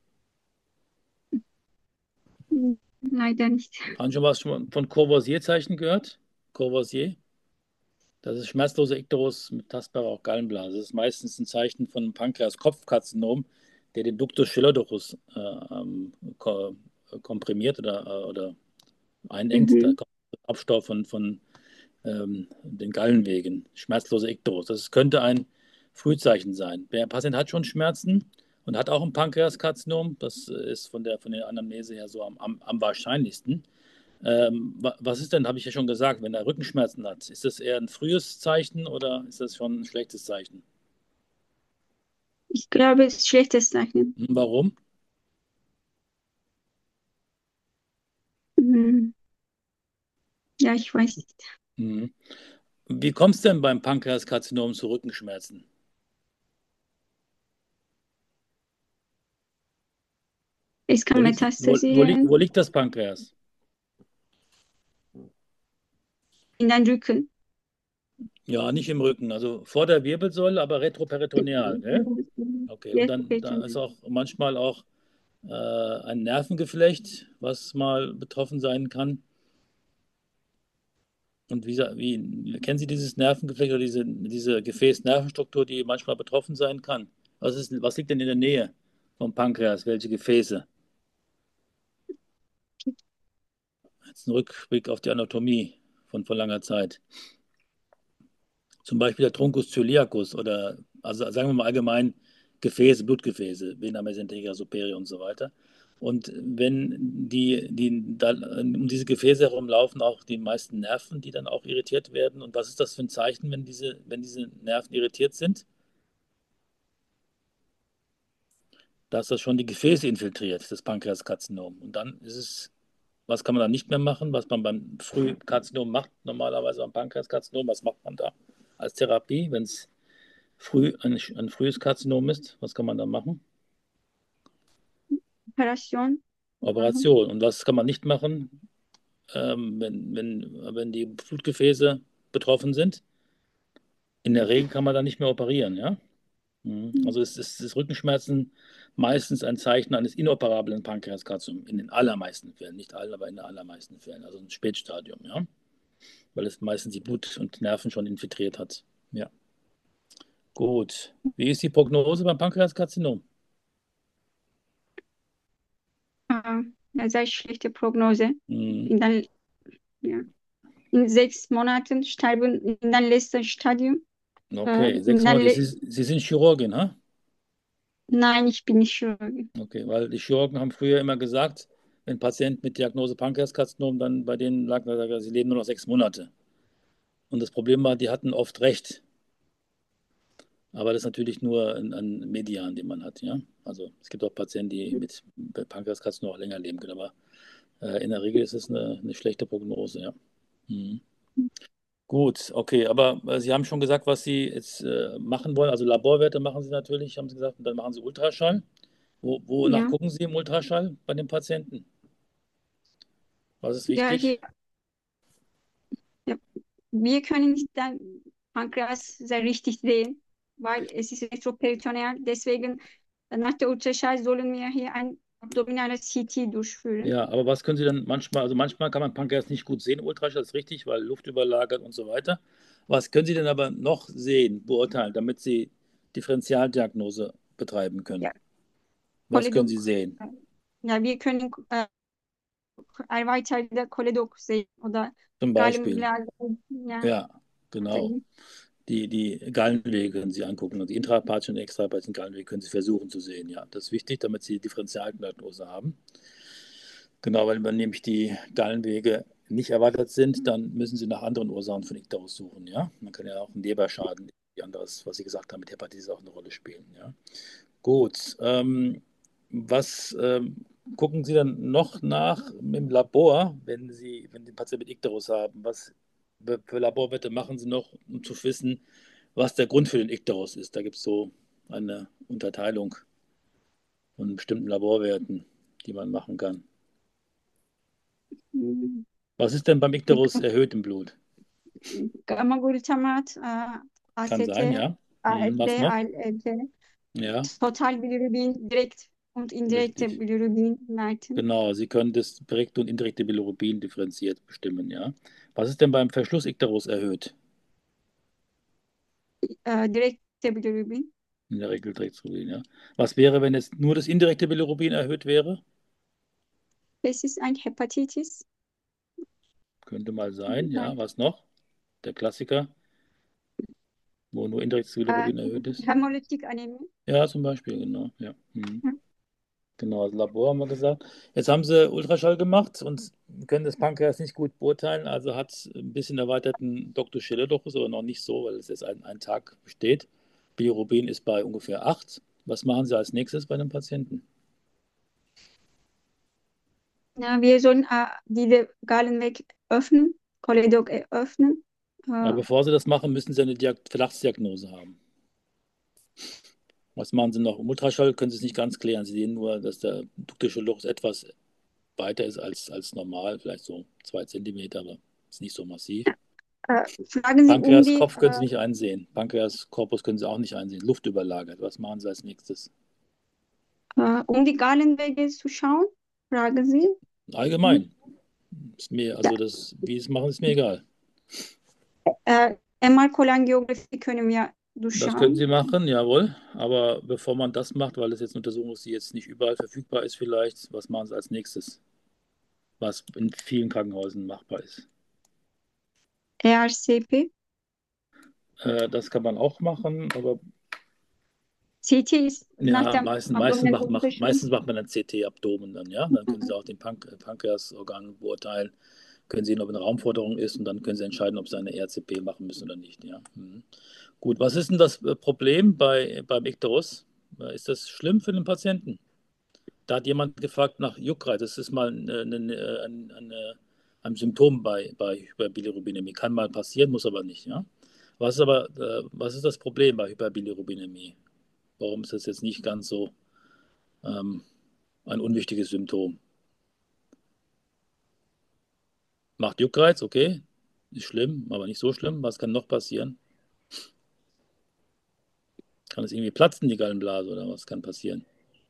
Leider nicht. Haben Sie schon was schon von Courvoisier-Zeichen gehört? Courvoisier? Das ist schmerzloser Ikterus mit tastbarer auch Gallenblase. Das ist meistens ein Zeichen von einem Pankreas-Kopfkarzinom, der den Ductus stenodochus äh, ähm, ko komprimiert oder, äh, oder einengt. Da Mhm. kommt Abstau von, von ähm, den Gallenwegen. Schmerzloser Ikterus. Das könnte ein Frühzeichen sein. Der Patient hat schon Schmerzen und hat auch ein Pankreaskarzinom. Das ist von der, von der Anamnese her so am, am, am wahrscheinlichsten. Ähm, was ist denn, habe ich ja schon gesagt, wenn er Rückenschmerzen hat? Ist das eher ein frühes Zeichen oder ist das schon ein schlechtes Zeichen? Ich glaube, es ist schlechtes Zeichen. Hm, warum? Mhm. Ja, ich weiß nicht. Hm. Wie kommt es denn beim Pankreaskarzinom zu Rückenschmerzen? Es Wo kann liegt, wo, wo liegt, wo metastasieren liegt das Pankreas? in den Rücken. Ja, nicht im Rücken, also vor der Wirbelsäule, aber retroperitoneal, gell? Okay, und Jetzt dann bitte. da ist auch manchmal auch äh, ein Nervengeflecht, was mal betroffen sein kann. Und wie, sa- wie kennen Sie dieses Nervengeflecht oder diese, diese Gefäß-Nervenstruktur, die manchmal betroffen sein kann? Was ist, was liegt denn in der Nähe vom Pankreas? Welche Gefäße? Jetzt ein Rückblick auf die Anatomie von vor langer Zeit. Zum Beispiel der Truncus coeliacus oder, also sagen wir mal allgemein Gefäße, Blutgefäße, Vena mesenterica superior und so weiter. Und wenn die, die da, um diese Gefäße herum laufen auch die meisten Nerven, die dann auch irritiert werden. Und was ist das für ein Zeichen, wenn diese, wenn diese Nerven irritiert sind? Da ist das schon die Gefäße infiltriert, das Pankreaskarzinom. Und dann ist es, was kann man dann nicht mehr machen, was man beim Frühkarzinom macht, normalerweise beim Pankreaskarzinom, was macht man da als Therapie, wenn es früh ein, ein frühes Karzinom ist? Was kann man da machen? Operation machen. Operation. Und was kann man nicht machen, ähm, wenn, wenn, wenn die Blutgefäße betroffen sind? In der Regel kann man da nicht mehr operieren, ja? Mhm. Also es ist das Rückenschmerzen meistens ein Zeichen eines inoperablen Pankreaskarzinoms, in den allermeisten Fällen, nicht allen, aber in den allermeisten Fällen, also ein Spätstadium, ja, weil es meistens die Blut und Nerven schon infiltriert hat. Ja, gut. Wie ist die Prognose beim Pankreaskarzinom? Äh, eine sehr schlechte Prognose. Mhm. In den, ja, in sechs Monaten sterben in den letzten Stadium. Äh, Okay, in sechs den Monate. le Sie, Sie sind Chirurgin, ha? Nein, ich bin nicht Chirurgin. Okay, weil die Chirurgen haben früher immer gesagt, wenn ein Patient mit Diagnose Pankreaskarzinom, dann bei denen lag, sie leben nur noch sechs Monate. Und das Problem war, die hatten oft recht. Aber das ist natürlich nur ein, ein Median, den man hat, ja. Also es gibt auch Patienten, die mit Pankreaskarzinom noch länger leben können, aber äh, in der Regel ist es eine, eine schlechte Prognose, ja. Mhm. Gut, okay, aber äh, Sie haben schon gesagt, was Sie jetzt äh, machen wollen. Also Laborwerte machen Sie natürlich, haben Sie gesagt, und dann machen Sie Ultraschall. Wo, wonach Ja, gucken Sie im Ultraschall bei den Patienten? Was ist ja, hier, wichtig? ja, wir können nicht dann Pankreas sehr richtig sehen, weil es ist retroperitoneal. Deswegen äh, nach der Ultraschall sollen wir hier ein abdominales C T durchführen. Ja, aber was können Sie dann manchmal, also manchmal kann man Pankreas nicht gut sehen im Ultraschall, das ist richtig, weil Luft überlagert und so weiter. Was können Sie denn aber noch sehen, beurteilen, damit Sie Differentialdiagnose betreiben können? Ja, Was können Sie Choledok. sehen? äh, Ja, wir können äh, erweiterte Choledok sehen oder Zum Beispiel. Gallenblase. Ja, Ja, genau. sehen. Die, die Gallenwege können Sie angucken und die intrahepatische und extrahepatische Gallenwege können Sie versuchen zu sehen. Ja, das ist wichtig, damit Sie Differentialdiagnose haben. Genau, weil wenn nämlich die Gallenwege nicht erweitert sind, dann müssen Sie nach anderen Ursachen von Ikterus suchen. Ja, man kann ja auch einen Leberschaden, wie anderes, was Sie gesagt haben, mit Hepatitis auch eine Rolle spielen. Ja, gut. Ähm, was ähm, gucken Sie dann noch nach im Labor, wenn Sie, wenn Sie einen Patienten mit Ikterus haben? Was für für Laborwerte machen Sie noch, um zu wissen, was der Grund für den Ikterus ist? Da gibt es so eine Unterteilung von bestimmten Laborwerten, die man machen kann. Mhm. Was ist denn beim Ikterus erhöht im Blut? Gamma-Glutamat, äh, Kann sein, A C T, ja. Hm, was A L D, noch? A L T, Ja, Totalbilirubin, direkt und indirekte richtig. Bilirubinwerten. Genau, Sie können das direkte und indirekte Bilirubin differenziert bestimmen, ja. Was ist denn beim Verschluss Ikterus erhöht? Äh, direkte Bilirubin. In der Regel Direktbilirubin, ja. Was wäre, wenn jetzt nur das indirekte Bilirubin erhöht wäre? Das ist ein Hepatitis. Könnte mal sein, ja. Was noch? Der Klassiker, wo nur indirektes Äh, Bilirubin erhöht ist. Hämolytikanämie. Ja, zum Beispiel, genau, ja. Hm. Ja. Genau, das Labor haben wir gesagt. Jetzt haben sie Ultraschall gemacht und können das Pankreas nicht gut beurteilen. Also hat es ein bisschen erweiterten Doktor Schiller-Dochus, aber noch nicht so, weil es jetzt ein, ein Tag besteht. Bilirubin ist bei ungefähr acht. Was machen Sie als nächstes bei einem Patienten? Ja, wir sollen äh, diese Gallenweg öffnen, Choledok öffnen. Aber Äh, bevor Sie das machen, müssen Sie eine Diag Verdachtsdiagnose haben. Was machen Sie noch? Im Ultraschall können Sie es nicht ganz klären. Sie sehen nur, dass der Ductus Schiller-Dochus etwas weiter ist als, als normal, vielleicht so zwei Zentimeter, aber ist nicht so massiv. äh, Fragen Sie um Pankreas, die, Kopf können Sie nicht einsehen. Pankreas, Korpus können Sie auch nicht einsehen. Luft überlagert. Was machen Sie als nächstes? äh, um die Gallenwege zu schauen. Fragen Sie. Allgemein. Ist mir, also das, wie Sie es machen, ist mir egal. Äh, M R-Cholangiographie können wir Das können durchschauen. Sie machen, jawohl. Aber bevor man das macht, weil es jetzt eine Untersuchung ist, die jetzt nicht überall verfügbar ist, vielleicht, was machen Sie als nächstes? Was in vielen Krankenhäusern machbar ist. E R C P. Äh, das kann man auch machen, aber C T ist nach ja, dem meistens, meistens, abdominellen macht, macht, Ultraschall. meistens macht man ein C T-Abdomen dann, ja. Dann können Sie auch den Pank Pankreasorgan beurteilen, können sehen, ob eine Raumforderung ist und dann können Sie entscheiden, ob Sie eine E R C P machen müssen oder nicht, ja. Mhm. Gut, was ist denn das äh, Problem bei, beim Ikterus? Äh, Ist das schlimm für den Patienten? Da hat jemand gefragt nach Juckreiz. Das ist mal eine, eine, eine, eine, ein Symptom bei, bei Hyperbilirubinemie. Kann mal passieren, muss aber nicht, ja. Was ist aber, äh, was ist das Problem bei Hyperbilirubinemie? Warum ist das jetzt nicht ganz so ähm, ein unwichtiges Symptom? Macht Juckreiz, okay. Ist schlimm, aber nicht so schlimm. Was kann noch passieren? Kann es irgendwie platzen, die Gallenblase, oder was kann passieren?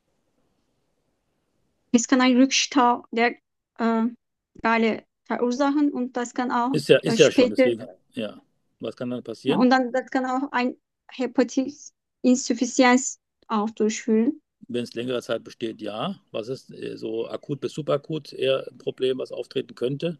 Es kann ein Rückstau der äh, Galle verursachen und das kann auch Ist ja, äh, ist ja schon, später, deswegen, ja. Was kann dann ja, passieren? und dann das kann auch ein Hepatitinsuffizienz auch durchführen. Wenn es längere Zeit besteht, ja. Was ist äh, so akut bis subakut eher ein Problem, was auftreten könnte?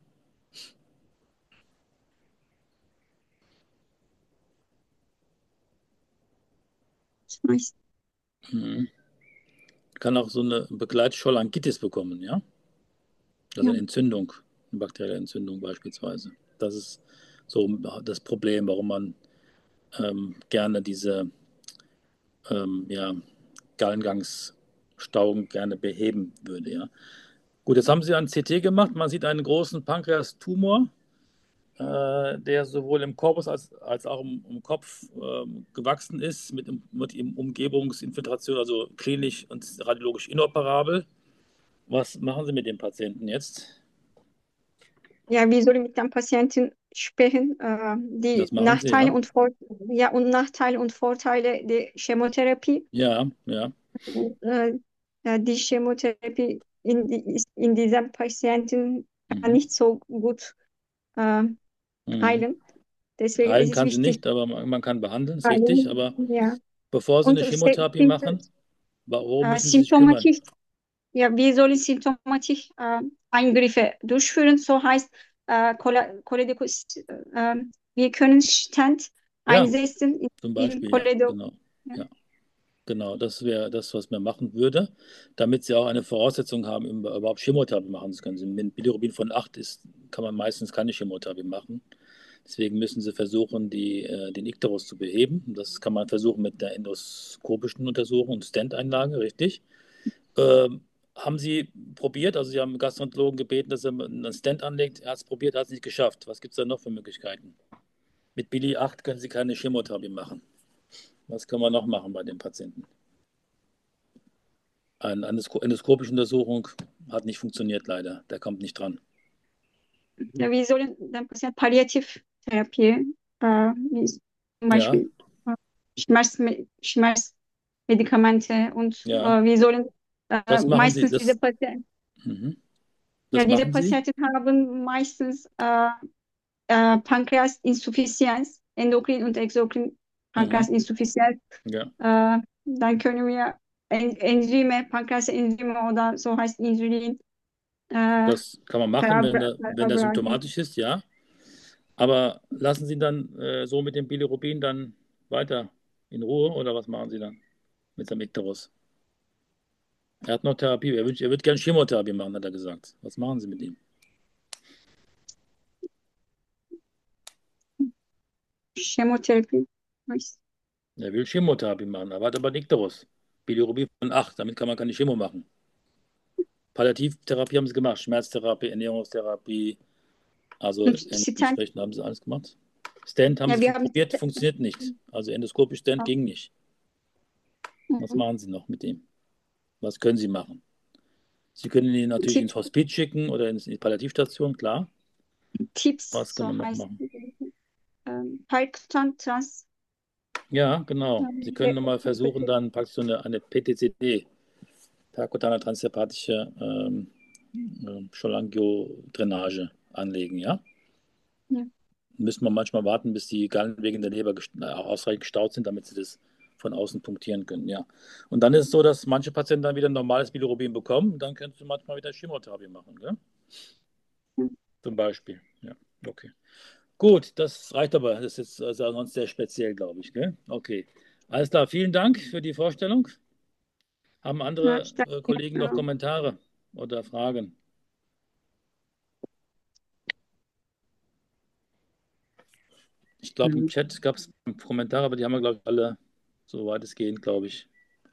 Das heißt, Mhm. Kann auch so eine Begleitschollangitis bekommen, ja? Also ja, eine Entzündung, eine bakterielle Entzündung beispielsweise. Das ist so das Problem, warum man ähm, gerne diese ähm, ja, Gallengangsstauung gerne beheben würde. Ja. Gut, jetzt haben Sie ein C T gemacht. Man sieht einen großen Pankreastumor, äh, der sowohl im Korpus als, als auch im, im Kopf ähm, gewachsen ist, mit, mit Umgebungsinfiltration, also klinisch und radiologisch inoperabel. Was machen Sie mit dem Patienten jetzt? Ja, wir sollen mit dem Patienten sprechen, äh, die Das machen Sie, Nachteile ja? und Vor ja, und Nachteile und Vorteile der Chemotherapie. Ja, ja. Äh, ja, die Chemotherapie in, die, ist in diesem Patienten kann Mhm. nicht so gut äh, Mhm. heilen. Deswegen ist Heilen es kann sie wichtig, nicht, aber man, man kann behandeln, ist richtig. heilen. Aber Ja. bevor Sie Und eine es Chemotherapie sind machen, worum äh, müssen Sie sich kümmern? symptomatisch, ja, wir sollen symptomatisch äh, Eingriffe durchführen. So heißt, äh, Chola- Choledicus, äh, wir können Stent Ja, einsetzen in, zum in Beispiel, ja, Choledo. genau. Ja. Ja, genau, das wäre das, was man machen würde, damit Sie auch eine Voraussetzung haben, um überhaupt Chemotherapie machen zu können. Sie- Mit Bilirubin von acht ist, kann man meistens keine Chemotherapie machen. Deswegen müssen Sie versuchen, die, äh, den Ikterus zu beheben. Das kann man versuchen mit der endoskopischen Untersuchung und Stent-Einlage, richtig. Ähm, haben Sie probiert, also Sie haben den Gastroenterologen gebeten, dass er einen Stent anlegt. Er hat es probiert, hat es nicht geschafft. Was gibt es da noch für Möglichkeiten? Mit Billy acht können Sie keine Chemotherapie machen. Was können wir noch machen bei dem Patienten? Eine endoskopische Untersuchung hat nicht funktioniert, leider. Der kommt nicht dran. Ja, wir sollen den Patienten Palliativtherapie, äh, wie zum Ja, Beispiel äh, Schmerzme Schmerzmedikamente und ja. äh, wir sollen äh, Das machen Sie, meistens diese das, Patienten, mhm. ja, Das diese machen Sie? Patienten haben meistens äh, äh, Pankreasinsuffizienz, Endokrin und Exokrin Mhm. Pankreasinsuffizienz. Ja, Äh, dann können wir En Enzyme, Pankreasenzyme oder so heißt Insulin äh, das kann man machen, wenn verabra- der, wenn der verabreichen. symptomatisch ist, ja. Aber lassen Sie ihn dann äh, so mit dem Bilirubin dann weiter in Ruhe oder was machen Sie dann mit seinem Ikterus? Er hat noch Therapie. Er, wünscht, er wird gerne Chemotherapie machen, hat er gesagt. Was machen Sie mit ihm? Chemotherapie. Weiß. Er will Chemotherapie machen, aber hat aber einen Ikterus. Bilirubin von acht, damit kann man keine Chemo machen. Palliativtherapie haben Sie gemacht, Schmerztherapie, Ernährungstherapie, also Und Stent, entsprechend haben Sie alles gemacht. Stent haben ja, Sie wir haben probiert, Stent. funktioniert nicht. Also endoskopisch Stent ging nicht. Was Mhm. machen Sie noch mit dem? Was können Sie machen? Sie können ihn natürlich ins Tipp, Hospiz schicken oder in die Palliativstation, klar. Tipps, Was kann so man noch heißt machen? ähm, Percussion Trans. Ja, genau. Sie Ähm, können nochmal versuchen, dann praktisch so eine, eine P T C D, perkutane transhepatische ähm, äh, Cholangiodrainage anlegen, ja. ja. Müssen wir manchmal warten, bis die Gallenwege in der Leber gest- äh, ausreichend gestaut sind, damit sie das von außen punktieren können, ja. Und dann ist es so, dass manche Patienten dann wieder ein normales Bilirubin bekommen. Dann könntest du manchmal wieder Chemotherapie machen, gell? Zum Beispiel, ja. Okay. Gut, das reicht aber. Das ist jetzt also sonst sehr speziell, glaube ich, gell? Okay. Alles klar, vielen Dank für die Vorstellung. Haben Ja, andere ich danke äh, dir. Kollegen noch Kommentare oder Fragen? Ich glaube, im Mhm. Chat gab es Kommentare, aber die haben wir, glaube ich, alle so weitestgehend, glaube ich.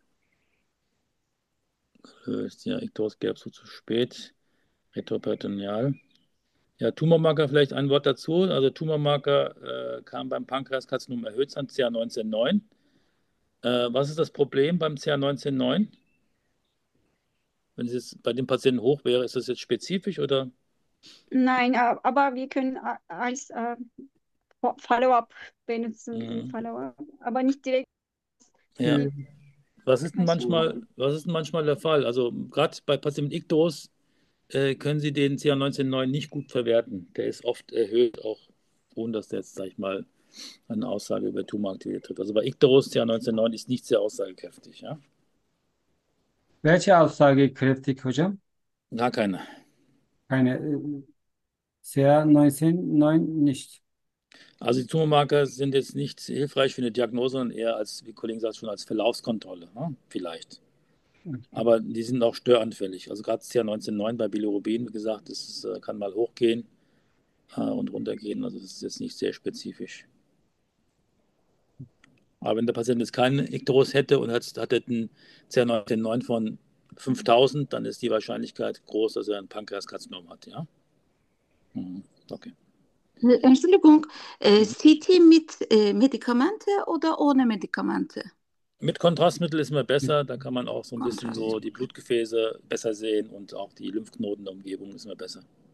Ist ja Ikterus gelb so zu spät. Retroperitoneal. Ja, Tumormarker, vielleicht ein Wort dazu. Also Tumormarker äh, kam beim Pankreaskarzinom erhöht an C A neunzehn neun. Äh, was ist das Problem beim C A neunzehn neun? Wenn es jetzt bei dem Patienten hoch wäre, ist das jetzt spezifisch oder? Nein, äh, aber wir können a- als äh, Fo- Follow-up benutzen, Mhm. Follow-up, aber nicht direkt Ja. die Mhm. Was ist denn manchmal, Messung. was ist denn manchmal der Fall? Also gerade bei Patienten mit Ikterus äh, können Sie den C A neunzehn neun nicht gut verwerten. Der ist oft erhöht, auch ohne dass der jetzt, sag ich mal, eine Aussage über Tumoraktivität trifft. Also bei Ikterus C A neunzehn neun ist nicht sehr aussagekräftig. Ja? Welche Aussage kräftig hocam? Gar keine. Keine e, C A neunzehn neun nicht. Also die Tumormarker sind jetzt nicht hilfreich für eine Diagnose, sondern eher als, wie Kollegen sagt, schon als Verlaufskontrolle. Ne? Vielleicht. Okay. Aber die sind auch störanfällig. Also gerade C A neunzehn neun bei Bilirubin, wie gesagt, das ist, äh, kann mal hochgehen äh, und runtergehen. Also das ist jetzt nicht sehr spezifisch. Aber wenn der Patient jetzt keinen Ikterus hätte und hat, hat einen C A neunzehn von fünftausend, dann ist die Wahrscheinlichkeit groß, dass er ein Pankreaskarzinom hat, ja? Mhm. Okay. Äh, Entschuldigung, äh, C T mit äh, Medikamente oder ohne Medikamente? Mit Kontrastmittel ist immer besser, da kann man auch so ein bisschen Kontrast. so die Blutgefäße besser sehen und auch die Lymphknoten der Umgebung ist immer besser.